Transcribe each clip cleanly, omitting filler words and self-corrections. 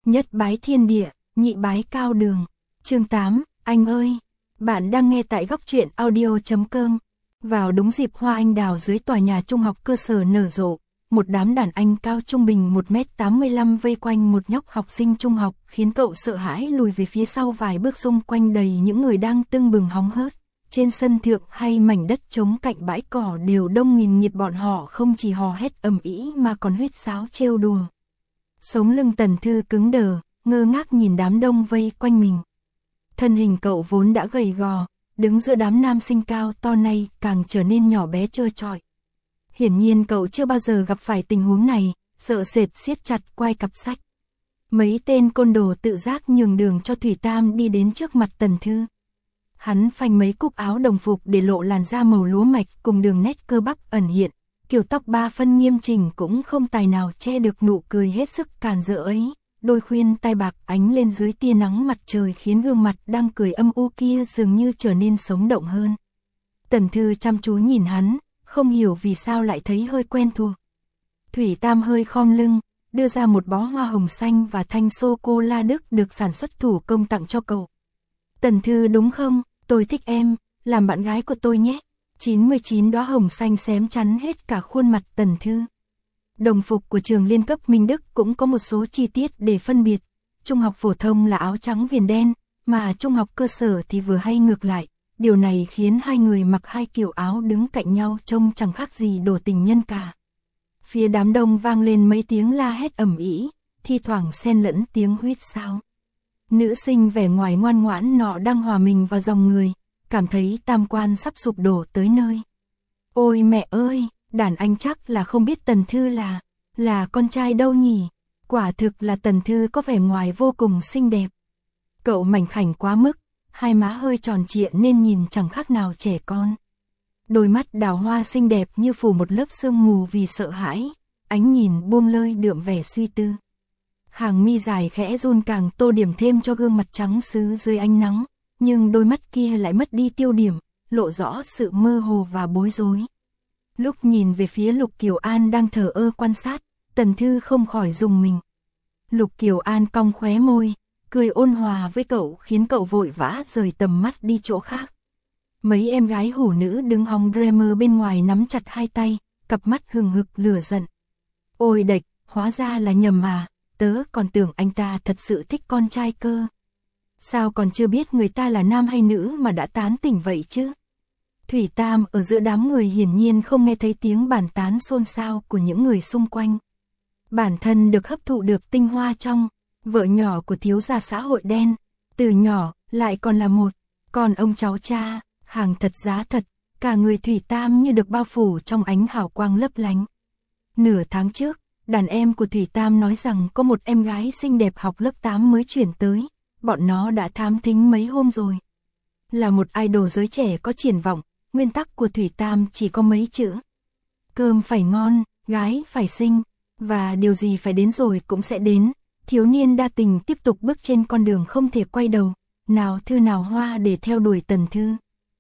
Nhất bái thiên địa, nhị bái cao đường. Chương 8, anh ơi. Bạn đang nghe tại góc truyện audio.com. Vào đúng dịp hoa anh đào dưới tòa nhà trung học cơ sở nở rộ, một đám đàn anh cao trung bình 1m85 vây quanh một nhóc học sinh trung học, khiến cậu sợ hãi lùi về phía sau vài bước. Xung quanh đầy những người đang tưng bừng hóng hớt. Trên sân thượng hay mảnh đất trống cạnh bãi cỏ đều đông nghìn nghịt, bọn họ không chỉ hò hét ầm ĩ mà còn huýt sáo trêu đùa. Sống lưng Tần Thư cứng đờ, ngơ ngác nhìn đám đông vây quanh mình. Thân hình cậu vốn đã gầy gò, đứng giữa đám nam sinh cao to này càng trở nên nhỏ bé trơ trọi. Hiển nhiên cậu chưa bao giờ gặp phải tình huống này, sợ sệt siết chặt quai cặp sách. Mấy tên côn đồ tự giác nhường đường cho Thủy Tam đi đến trước mặt Tần Thư. Hắn phanh mấy cúc áo đồng phục để lộ làn da màu lúa mạch cùng đường nét cơ bắp ẩn hiện, kiểu tóc 3 phân nghiêm chỉnh cũng không tài nào che được nụ cười hết sức càn rỡ ấy. Đôi khuyên tai bạc ánh lên dưới tia nắng mặt trời khiến gương mặt đang cười âm u kia dường như trở nên sống động hơn. Tần Thư chăm chú nhìn hắn, không hiểu vì sao lại thấy hơi quen thuộc. Thủy Tam hơi khom lưng, đưa ra một bó hoa hồng xanh và thanh sô-cô-la Đức được sản xuất thủ công tặng cho cậu. Tần Thư đúng không, tôi thích em, làm bạn gái của tôi nhé. 99 đóa hồng xanh xém chắn hết cả khuôn mặt Tần Thư. Đồng phục của trường liên cấp Minh Đức cũng có một số chi tiết để phân biệt. Trung học phổ thông là áo trắng viền đen, mà trung học cơ sở thì vừa hay ngược lại. Điều này khiến hai người mặc hai kiểu áo đứng cạnh nhau trông chẳng khác gì đồ tình nhân cả. Phía đám đông vang lên mấy tiếng la hét ầm ĩ, thi thoảng xen lẫn tiếng huýt sáo. Nữ sinh vẻ ngoài ngoan ngoãn nọ đang hòa mình vào dòng người, cảm thấy tam quan sắp sụp đổ tới nơi. Ôi mẹ ơi, đàn anh chắc là không biết Tần Thư là con trai đâu nhỉ? Quả thực là Tần Thư có vẻ ngoài vô cùng xinh đẹp. Cậu mảnh khảnh quá mức, hai má hơi tròn trịa nên nhìn chẳng khác nào trẻ con. Đôi mắt đào hoa xinh đẹp như phủ một lớp sương mù vì sợ hãi, ánh nhìn buông lơi đượm vẻ suy tư. Hàng mi dài khẽ run càng tô điểm thêm cho gương mặt trắng sứ dưới ánh nắng, nhưng đôi mắt kia lại mất đi tiêu điểm, lộ rõ sự mơ hồ và bối rối. Lúc nhìn về phía Lục Kiều An đang thờ ơ quan sát, Tần Thư không khỏi rùng mình. Lục Kiều An cong khóe môi, cười ôn hòa với cậu khiến cậu vội vã rời tầm mắt đi chỗ khác. Mấy em gái hủ nữ đứng hóng Dreamer bên ngoài nắm chặt hai tay, cặp mắt hừng hực lửa giận. Ôi đệch, hóa ra là nhầm mà, tớ còn tưởng anh ta thật sự thích con trai cơ. Sao còn chưa biết người ta là nam hay nữ mà đã tán tỉnh vậy chứ? Thủy Tam ở giữa đám người hiển nhiên không nghe thấy tiếng bàn tán xôn xao của những người xung quanh. Bản thân được hấp thụ được tinh hoa trong, vợ nhỏ của thiếu gia xã hội đen, từ nhỏ lại còn là một con ông cháu cha, hàng thật giá thật, cả người Thủy Tam như được bao phủ trong ánh hào quang lấp lánh. Nửa tháng trước, đàn em của Thủy Tam nói rằng có một em gái xinh đẹp học lớp 8 mới chuyển tới, bọn nó đã thám thính mấy hôm rồi. Là một idol giới trẻ có triển vọng, nguyên tắc của Thủy Tam chỉ có mấy chữ. Cơm phải ngon, gái phải xinh, và điều gì phải đến rồi cũng sẽ đến. Thiếu niên đa tình tiếp tục bước trên con đường không thể quay đầu, nào Thư nào Hoa để theo đuổi Tần Thư.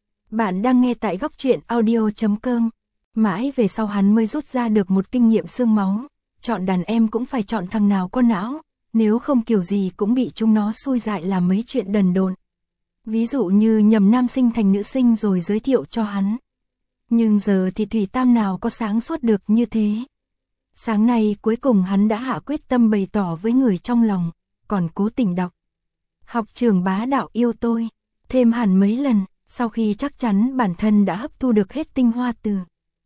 Bạn đang nghe tại góc truyện audio.com. Mãi về sau hắn mới rút ra được một kinh nghiệm xương máu, chọn đàn em cũng phải chọn thằng nào có não, nếu không kiểu gì cũng bị chúng nó xui dại làm mấy chuyện đần độn. Ví dụ như nhầm nam sinh thành nữ sinh rồi giới thiệu cho hắn. Nhưng giờ thì Thủy Tam nào có sáng suốt được như thế. Sáng nay cuối cùng hắn đã hạ quyết tâm bày tỏ với người trong lòng, còn cố tình đọc. Học trường bá đạo yêu tôi, thêm hẳn mấy lần, sau khi chắc chắn bản thân đã hấp thu được hết tinh hoa từ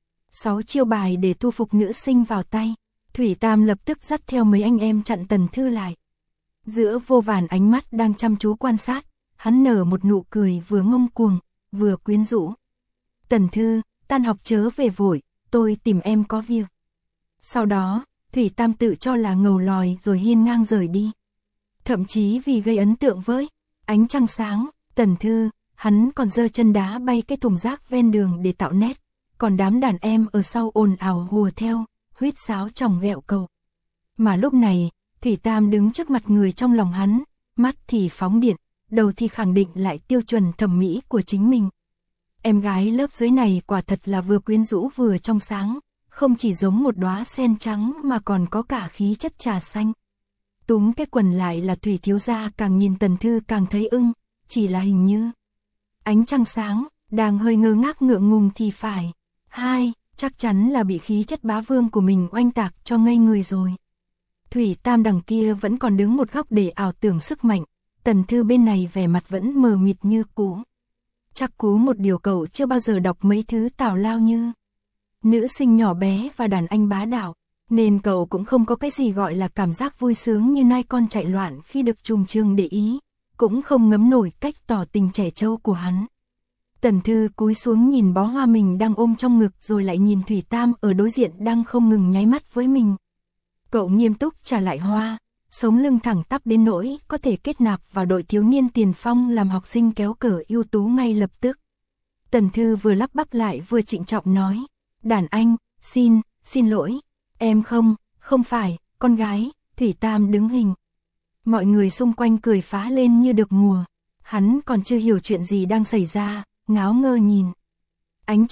6 chiêu bài để thu phục nữ sinh vào tay, Thủy Tam lập tức dắt theo mấy anh em chặn Tần Thư lại. Giữa vô vàn ánh mắt đang chăm chú quan sát, hắn nở một nụ cười vừa ngông cuồng, vừa quyến rũ. Tần Thư, tan học chớ về vội, tôi tìm em có việc. Sau đó, Thủy Tam tự cho là ngầu lòi rồi hiên ngang rời đi. Thậm chí vì gây ấn tượng với ánh trăng sáng, Tần Thư, hắn còn giơ chân đá bay cái thùng rác ven đường để tạo nét. Còn đám đàn em ở sau ồn ào hùa theo, huýt sáo chòng ghẹo cậu. Mà lúc này, Thủy Tam đứng trước mặt người trong lòng hắn, mắt thì phóng điện, đầu thì khẳng định lại tiêu chuẩn thẩm mỹ của chính mình. Em gái lớp dưới này quả thật là vừa quyến rũ vừa trong sáng, không chỉ giống một đóa sen trắng mà còn có cả khí chất trà xanh. túm cái quần lại là Thủy thiếu gia, càng nhìn Tần Thư càng thấy ưng, chỉ là hình như ánh trăng sáng, đang hơi ngơ ngác ngượng ngùng thì phải. Hai, chắc chắn là bị khí chất bá vương của mình oanh tạc cho ngây người rồi. Thủy Tam đằng kia vẫn còn đứng một góc để ảo tưởng sức mạnh, Tần Thư bên này vẻ mặt vẫn mờ mịt như cũ. Chắc cú một điều cậu chưa bao giờ đọc mấy thứ tào lao như nữ sinh nhỏ bé và đàn anh bá đạo, nên cậu cũng không có cái gì gọi là cảm giác vui sướng như nai con chạy loạn khi được trùm trường để ý, cũng không ngấm nổi cách tỏ tình trẻ trâu của hắn. Tần Thư cúi xuống nhìn bó hoa mình đang ôm trong ngực rồi lại nhìn Thủy Tam ở đối diện đang không ngừng nháy mắt với mình. Cậu nghiêm túc trả lại hoa, sống lưng thẳng tắp đến nỗi có thể kết nạp vào đội thiếu niên tiền phong làm học sinh kéo cờ ưu tú ngay lập tức. Tần Thư vừa lắp bắp lại vừa trịnh trọng nói, đàn anh, xin lỗi, em không phải, con gái. Thủy Tam đứng hình. Mọi người xung quanh cười phá lên như được mùa. Hắn còn chưa hiểu chuyện gì đang xảy ra, ngáo ngơ nhìn. Ánh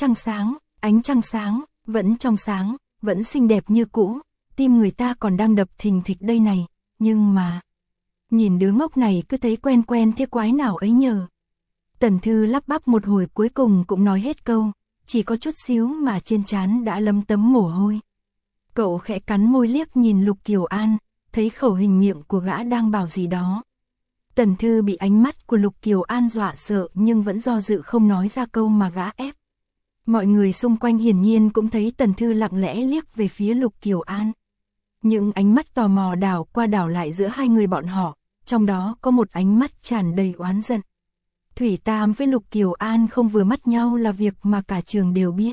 trăng sáng, vẫn trong sáng, vẫn xinh đẹp như cũ, tim người ta còn đang đập thình thịch đây này, nhưng mà nhìn đứa ngốc này cứ thấy quen quen thế quái nào ấy nhờ. Tần Thư lắp bắp một hồi cuối cùng cũng nói hết câu, chỉ có chút xíu mà trên trán đã lấm tấm mồ hôi. Cậu khẽ cắn môi liếc nhìn Lục Kiều An, thấy khẩu hình miệng của gã đang bảo gì đó. Tần Thư bị ánh mắt của Lục Kiều An dọa sợ nhưng vẫn do dự không nói ra câu mà gã ép. Mọi người xung quanh hiển nhiên cũng thấy Tần Thư lặng lẽ liếc về phía Lục Kiều An. Những ánh mắt tò mò đảo qua đảo lại giữa hai người bọn họ, trong đó có một ánh mắt tràn đầy oán giận. Thủy Tam với Lục Kiều An không vừa mắt nhau là việc mà cả trường đều biết.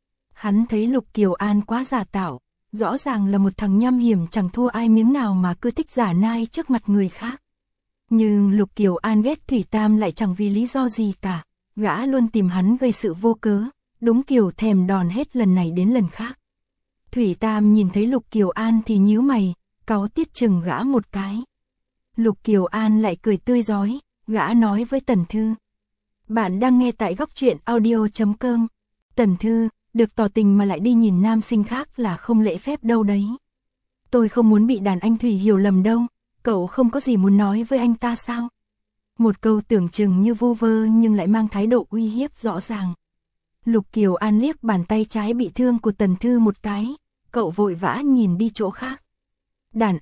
Hắn thấy Lục Kiều An quá giả tạo, rõ ràng là một thằng nham hiểm chẳng thua ai miếng nào mà cứ thích giả nai trước mặt người khác. Nhưng Lục Kiều An ghét Thủy Tam lại chẳng vì lý do gì cả, gã luôn tìm hắn gây sự vô cớ, đúng kiểu thèm đòn hết lần này đến lần khác. Thủy Tam nhìn thấy Lục Kiều An thì nhíu mày, cáu tiết chừng gã một cái. Lục Kiều An lại cười tươi rói, gã nói với Tần Thư. Bạn đang nghe tại góc truyện audio.com. Tần Thư, được tỏ tình mà lại đi nhìn nam sinh khác là không lễ phép đâu đấy. Tôi không muốn bị đàn anh Thủy hiểu lầm đâu, cậu không có gì muốn nói với anh ta sao? Một câu tưởng chừng như vu vơ nhưng lại mang thái độ uy hiếp rõ ràng. Lục Kiều An liếc bàn tay trái bị thương của Tần Thư một cái, cậu vội vã nhìn đi chỗ khác. Đàn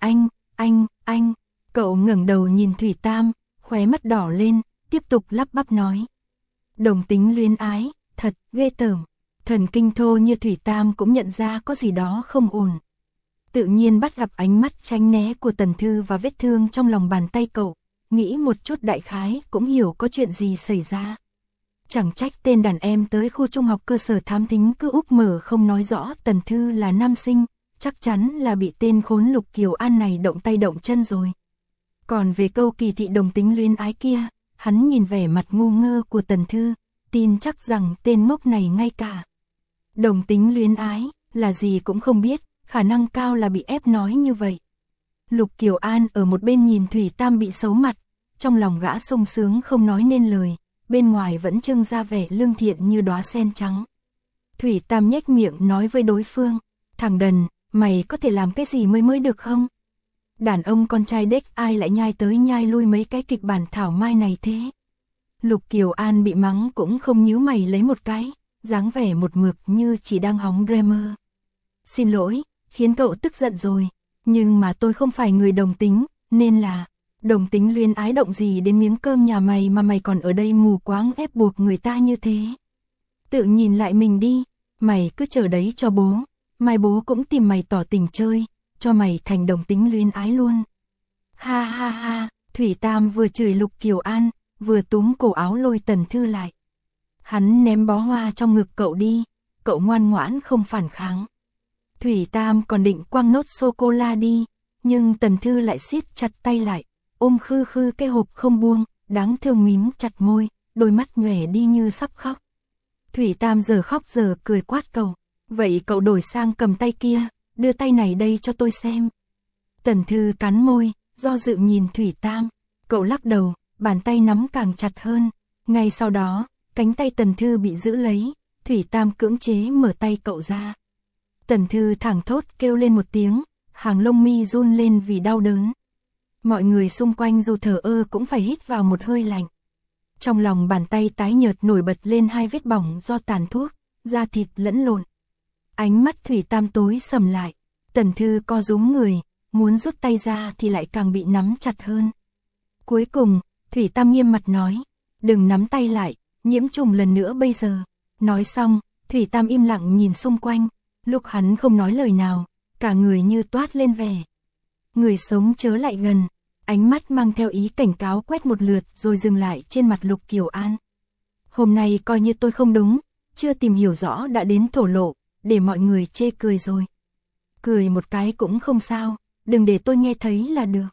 anh, cậu ngẩng đầu nhìn Thủy Tam, khóe mắt đỏ lên, tiếp tục lắp bắp nói. Đồng tính luyến ái, thật ghê tởm. Thần kinh thô như Thủy Tam cũng nhận ra có gì đó không ổn. Tự nhiên bắt gặp ánh mắt tránh né của Tần Thư và vết thương trong lòng bàn tay cậu, nghĩ một chút đại khái cũng hiểu có chuyện gì xảy ra. Chẳng trách tên đàn em tới khu trung học cơ sở thám thính cứ úp mở không nói rõ Tần Thư là nam sinh, chắc chắn là bị tên khốn Lục Kiều An này động tay động chân rồi. Còn về câu kỳ thị đồng tính luyến ái kia, hắn nhìn vẻ mặt ngu ngơ của Tần Thư, tin chắc rằng tên ngốc này ngay cả đồng tính luyến ái là gì cũng không biết, khả năng cao là bị ép nói như vậy. Lục Kiều An ở một bên nhìn Thủy Tam bị xấu mặt, trong lòng gã sung sướng không nói nên lời, bên ngoài vẫn trưng ra vẻ lương thiện như đóa sen trắng. Thủy Tam nhếch miệng nói với đối phương, thằng đần, mày có thể làm cái gì mới được không? Đàn ông con trai đếch ai lại nhai tới nhai lui mấy cái kịch bản thảo mai này thế? Lục Kiều An bị mắng cũng không nhíu mày lấy một cái, dáng vẻ một mực như chỉ đang hóng drama. Xin lỗi, khiến cậu tức giận rồi, nhưng mà tôi không phải người đồng tính, nên là đồng tính luyến ái động gì đến miếng cơm nhà mày mà mày còn ở đây mù quáng ép buộc người ta như thế. Tự nhìn lại mình đi, mày cứ chờ đấy cho bố, mai bố cũng tìm mày tỏ tình chơi, cho mày thành đồng tính luyến ái luôn. Ha ha ha, Thủy Tam vừa chửi Lục Kiều An, vừa túm cổ áo lôi Tần Thư lại. Hắn ném bó hoa trong ngực cậu đi, cậu ngoan ngoãn không phản kháng. Thủy Tam còn định quăng nốt sô-cô-la đi, nhưng Tần Thư lại siết chặt tay lại, ôm khư khư cái hộp không buông, đáng thương mím chặt môi, đôi mắt nhòe đi như sắp khóc. Thủy Tam giờ khóc giờ cười quát cậu, vậy cậu đổi sang cầm tay kia, đưa tay này đây cho tôi xem. Tần Thư cắn môi, do dự nhìn Thủy Tam, cậu lắc đầu, bàn tay nắm càng chặt hơn, ngay sau đó, cánh tay Tần Thư bị giữ lấy, Thủy Tam cưỡng chế mở tay cậu ra. Tần Thư thẳng thốt kêu lên một tiếng, hàng lông mi run lên vì đau đớn. Mọi người xung quanh dù thờ ơ cũng phải hít vào một hơi lạnh. Trong lòng bàn tay tái nhợt nổi bật lên hai vết bỏng do tàn thuốc, da thịt lẫn lộn. Ánh mắt Thủy Tam tối sầm lại, Tần Thư co rúm người, muốn rút tay ra thì lại càng bị nắm chặt hơn. Cuối cùng, Thủy Tam nghiêm mặt nói, đừng nắm tay lại, nhiễm trùng lần nữa bây giờ. Nói xong, Thủy Tam im lặng nhìn xung quanh, lúc hắn không nói lời nào, cả người như toát lên vẻ. Người sống chớ lại gần, ánh mắt mang theo ý cảnh cáo quét một lượt rồi dừng lại trên mặt Lục Kiều An. Hôm nay coi như tôi không đúng, chưa tìm hiểu rõ đã đến thổ lộ, để mọi người chê cười rồi. Cười một cái cũng không sao, đừng để tôi nghe thấy là được.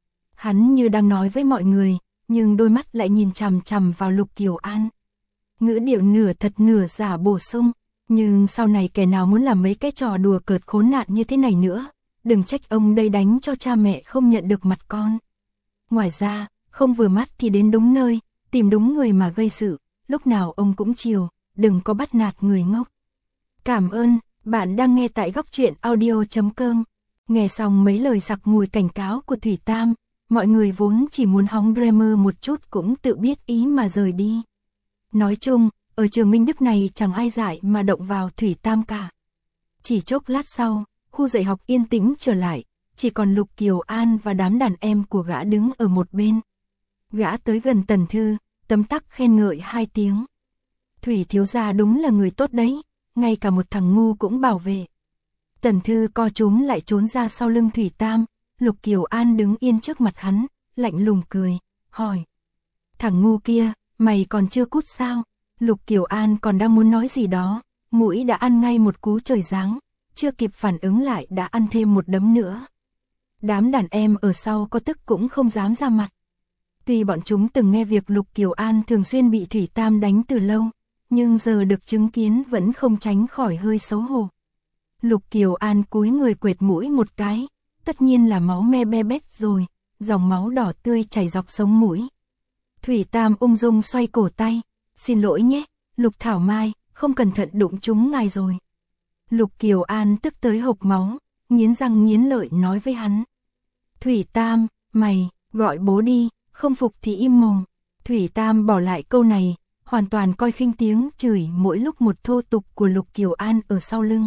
Hắn như đang nói với mọi người, nhưng đôi mắt lại nhìn chằm chằm vào Lục Kiều An. Ngữ điệu nửa thật nửa giả bổ sung, nhưng sau này kẻ nào muốn làm mấy cái trò đùa cợt khốn nạn như thế này nữa, đừng trách ông đây đánh cho cha mẹ không nhận được mặt con. Ngoài ra, không vừa mắt thì đến đúng nơi, tìm đúng người mà gây sự, lúc nào ông cũng chiều, đừng có bắt nạt người ngốc. Cảm ơn, bạn đang nghe tại góc truyện audio.com. Nghe xong mấy lời sặc mùi cảnh cáo của Thủy Tam, mọi người vốn chỉ muốn hóng drama một chút cũng tự biết ý mà rời đi. Nói chung, ở trường Minh Đức này chẳng ai dại mà động vào Thủy Tam cả. Chỉ chốc lát sau, khu dạy học yên tĩnh trở lại, chỉ còn Lục Kiều An và đám đàn em của gã đứng ở một bên. Gã tới gần Tần Thư, tấm tắc khen ngợi hai tiếng. Thủy thiếu gia đúng là người tốt đấy, ngay cả một thằng ngu cũng bảo vệ. Tần Thư co chúm lại trốn ra sau lưng Thủy Tam, Lục Kiều An đứng yên trước mặt hắn, lạnh lùng cười, hỏi. Thằng ngu kia, mày còn chưa cút sao? Lục Kiều An còn đang muốn nói gì đó, mũi đã ăn ngay một cú trời giáng, chưa kịp phản ứng lại đã ăn thêm một đấm nữa. Đám đàn em ở sau có tức cũng không dám ra mặt. Tuy bọn chúng từng nghe việc Lục Kiều An thường xuyên bị Thủy Tam đánh từ lâu, nhưng giờ được chứng kiến vẫn không tránh khỏi hơi xấu hổ. Lục Kiều An cúi người quệt mũi một cái, tất nhiên là máu me be bét rồi, dòng máu đỏ tươi chảy dọc sống mũi. Thủy Tam ung dung xoay cổ tay, xin lỗi nhé, Lục Thảo Mai, không cẩn thận đụng trúng ngài rồi. Lục Kiều An tức tới hộc máu, nghiến răng nghiến lợi nói với hắn. Thủy Tam, mày, gọi bố đi, không phục thì im mồm. Thủy Tam bỏ lại câu này, hoàn toàn coi khinh tiếng chửi mỗi lúc một thô tục của Lục Kiều An ở sau lưng.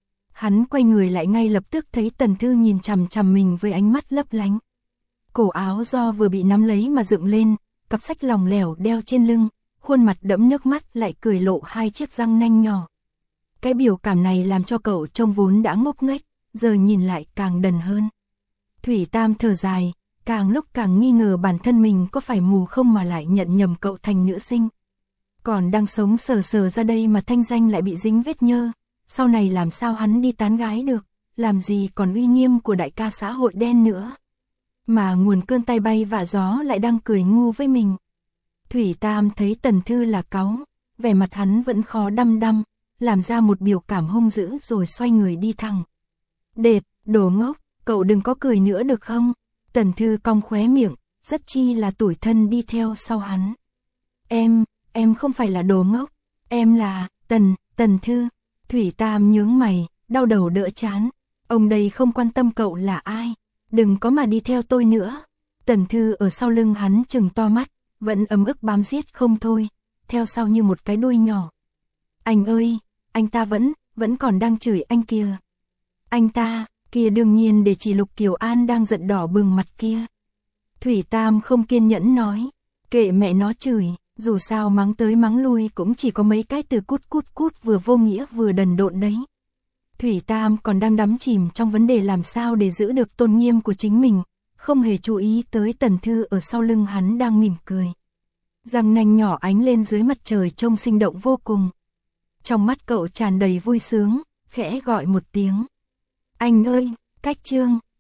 Hắn quay người lại ngay lập tức thấy Tần Thư nhìn chằm chằm mình với ánh mắt lấp lánh. Cổ áo do vừa bị nắm lấy mà dựng lên, cặp sách lỏng lẻo đeo trên lưng, khuôn mặt đẫm nước mắt lại cười lộ hai chiếc răng nanh nhỏ. Cái biểu cảm này làm cho cậu trông vốn đã ngốc nghếch, giờ nhìn lại càng đần hơn. Thủy Tam thở dài, càng lúc càng nghi ngờ bản thân mình có phải mù không mà lại nhận nhầm cậu thành nữ sinh. Còn đang sống sờ sờ ra đây mà thanh danh lại bị dính vết nhơ, sau này làm sao hắn đi tán gái được, làm gì còn uy nghiêm của đại ca xã hội đen nữa. Mà nguồn cơn tay bay vạ gió lại đang cười ngu với mình. Thủy Tam thấy Tần Thư là cáu, vẻ mặt hắn vẫn khó đăm đăm, làm ra một biểu cảm hung dữ rồi xoay người đi thẳng. Đệt, đồ ngốc, cậu đừng có cười nữa được không? Tần Thư cong khóe miệng, rất chi là tủi thân đi theo sau hắn. Em không phải là đồ ngốc, em là, Tần Thư. Thủy Tam nhướng mày, đau đầu đỡ chán. Ông đây không quan tâm cậu là ai, đừng có mà đi theo tôi nữa. Tần Thư ở sau lưng hắn trừng to mắt, vẫn ấm ức bám giết không thôi, theo sau như một cái đuôi nhỏ. Anh ơi, anh ta vẫn còn đang chửi anh kìa. Anh ta, kia đương nhiên để chỉ Lục Kiều An đang giận đỏ bừng mặt kia. Thủy Tam không kiên nhẫn nói, kệ mẹ nó chửi, dù sao mắng tới mắng lui cũng chỉ có mấy cái từ cút vừa vô nghĩa vừa đần độn đấy. Thủy Tam còn đang đắm chìm trong vấn đề làm sao để giữ được tôn nghiêm của chính mình, không hề chú ý tới Tần Thư ở sau lưng hắn đang mỉm cười. Răng nanh nhỏ ánh lên dưới mặt trời trông sinh động vô cùng. Trong mắt cậu tràn đầy vui sướng, khẽ gọi một tiếng. Anh ơi, cách chương.